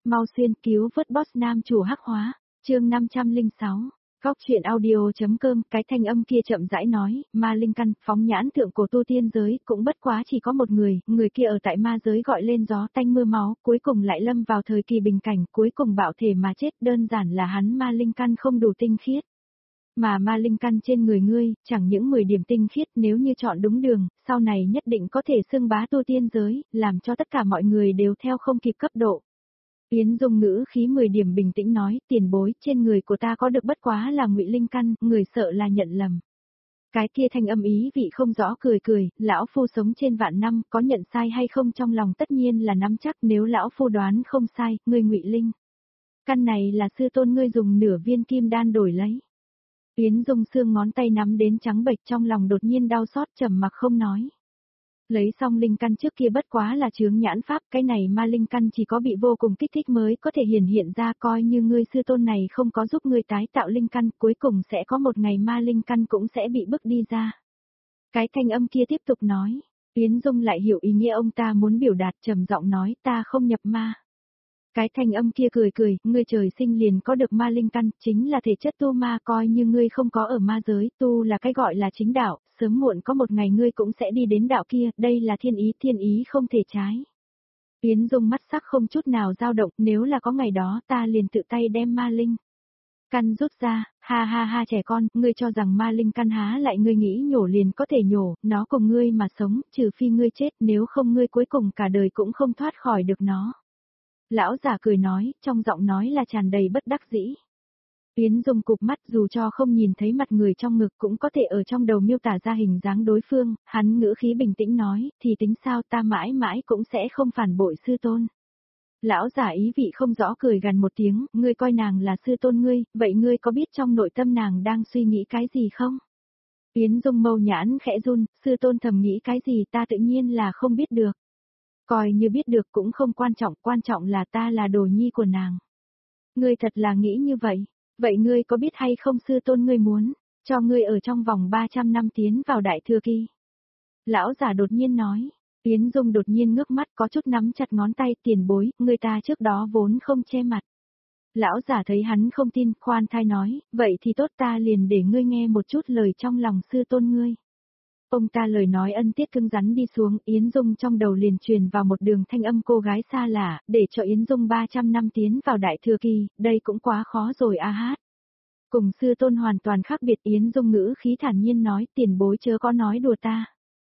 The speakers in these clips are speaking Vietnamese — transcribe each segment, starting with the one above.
mau xuyên cứu vớt boss nam chủ hắc hóa, chương 506. Góc chuyện audio.com, cái thanh âm kia chậm rãi nói, ma linh căn, phóng nhãn thượng cổ tu tiên giới, cũng bất quá chỉ có một người kia ở tại ma giới gọi lên gió tanh mưa máu, cuối cùng lại lâm vào thời kỳ bình cảnh, cuối cùng bạo thể mà chết, đơn giản là hắn ma linh căn không đủ tinh khiết. Mà ma linh căn trên người ngươi, chẳng những 10 điểm tinh khiết, nếu như chọn đúng đường, sau này nhất định có thể xưng bá tu tiên giới, làm cho tất cả mọi người đều theo không kịp cấp độ. Yến Dung ngữ khí 10 điểm bình tĩnh nói, tiền bối, trên người của ta có được bất quá là ngụy linh căn, người sợ là nhận lầm. Cái kia thanh âm ý vị không rõ cười, lão phu sống trên vạn năm, có nhận sai hay không trong lòng tất nhiên là nắm chắc, nếu lão phu đoán không sai, ngươi ngụy linh căn này là sư tôn ngươi dùng nửa viên kim đan đổi lấy. Yến Dung xương ngón tay nắm đến trắng bệch, trong lòng đột nhiên đau xót, trầm mặc không nói. Lấy xong linh căn trước kia bất quá là chướng nhãn pháp, cái này ma linh căn chỉ có bị vô cùng kích thích mới có thể hiện ra, coi như ngươi sư tôn này không có giúp ngươi tái tạo linh căn, cuối cùng sẽ có một ngày ma linh căn cũng sẽ bị bức đi ra. Cái thanh âm kia tiếp tục nói, Yến Dung lại hiểu ý nghĩa ông ta muốn biểu đạt, trầm giọng nói, ta không nhập ma. Cái thanh âm kia cười, ngươi trời sinh liền có được ma linh căn, chính là thể chất tu ma, coi như ngươi không có ở ma giới, tu là cái gọi là chính đạo, sớm muộn có một ngày ngươi cũng sẽ đi đến đạo kia, đây là thiên ý không thể trái. Yến Dung mắt sắc không chút nào dao động, nếu là có ngày đó ta liền tự tay đem ma linh căn rút ra, ha trẻ con, ngươi cho rằng ma linh căn há lại ngươi nghĩ nhổ liền có thể nhổ, nó cùng ngươi mà sống, trừ phi ngươi chết, nếu không ngươi cuối cùng cả đời cũng không thoát khỏi được nó. Lão giả cười nói, trong giọng nói là tràn đầy bất đắc dĩ. Yến Dung cụp mắt, dù cho không nhìn thấy mặt người trong ngực cũng có thể ở trong đầu miêu tả ra hình dáng đối phương, hắn ngữ khí bình tĩnh nói, thì tính sao, ta mãi mãi cũng sẽ không phản bội sư tôn. Lão giả ý vị không rõ cười gần một tiếng, ngươi coi nàng là sư tôn ngươi, vậy ngươi có biết trong nội tâm nàng đang suy nghĩ cái gì không? Yến Dung mâu nhãn khẽ run, sư tôn thầm nghĩ cái gì ta tự nhiên là không biết được. Coi như biết được cũng không quan trọng là ta là đồ nhi của nàng. Ngươi thật là nghĩ như vậy, vậy ngươi có biết hay không sư tôn ngươi muốn cho ngươi ở trong vòng 300 năm tiến vào đại thừa kỳ? Lão giả đột nhiên nói, Yến Dung đột nhiên ngước mắt có chút nắm chặt ngón tay, tiền bối, người ta trước đó vốn không che mặt. Lão giả thấy hắn không tin, khoan thai nói, vậy thì tốt, ta liền để ngươi nghe một chút lời trong lòng sư tôn ngươi. Ông ta lời nói ân tiết cứng rắn đi xuống, Yến Dung trong đầu liền truyền vào một đường thanh âm cô gái xa lạ, để cho Yến Dung 300 năm tiến vào đại thừa kỳ, đây cũng quá khó rồi a hát. Cùng sư tôn hoàn toàn khác biệt, Yến Dung ngữ khí thản nhiên nói, tiền bối chớ có nói đùa ta.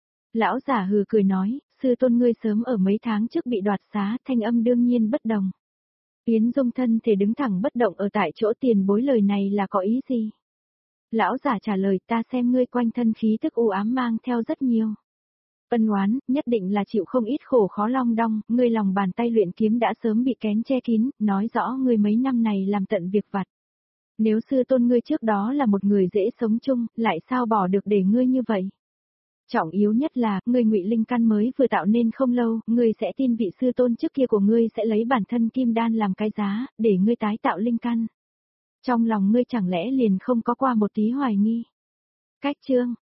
Lão giả hừ cười nói, sư tôn ngươi sớm ở mấy tháng trước bị đoạt xá, thanh âm đương nhiên bất đồng. Yến Dung thân thể đứng thẳng bất động ở tại chỗ, tiền bối lời này là có ý gì? Lão giả trả lời, ta xem ngươi quanh thân khí tức u ám mang theo rất nhiều ân oán, nhất định là chịu không ít khổ khó long đong, ngươi lòng bàn tay luyện kiếm đã sớm bị kén che kín, nói rõ ngươi mấy năm này làm tận việc vặt. Nếu sư tôn ngươi trước đó là một người dễ sống chung, lại sao bỏ được để ngươi như vậy? Trọng yếu nhất là, ngươi ngụy linh căn mới vừa tạo nên không lâu, ngươi sẽ tin vị sư tôn trước kia của ngươi sẽ lấy bản thân kim đan làm cái giá, để ngươi tái tạo linh căn. Trong lòng ngươi chẳng lẽ liền không có qua một tí hoài nghi? Cách chương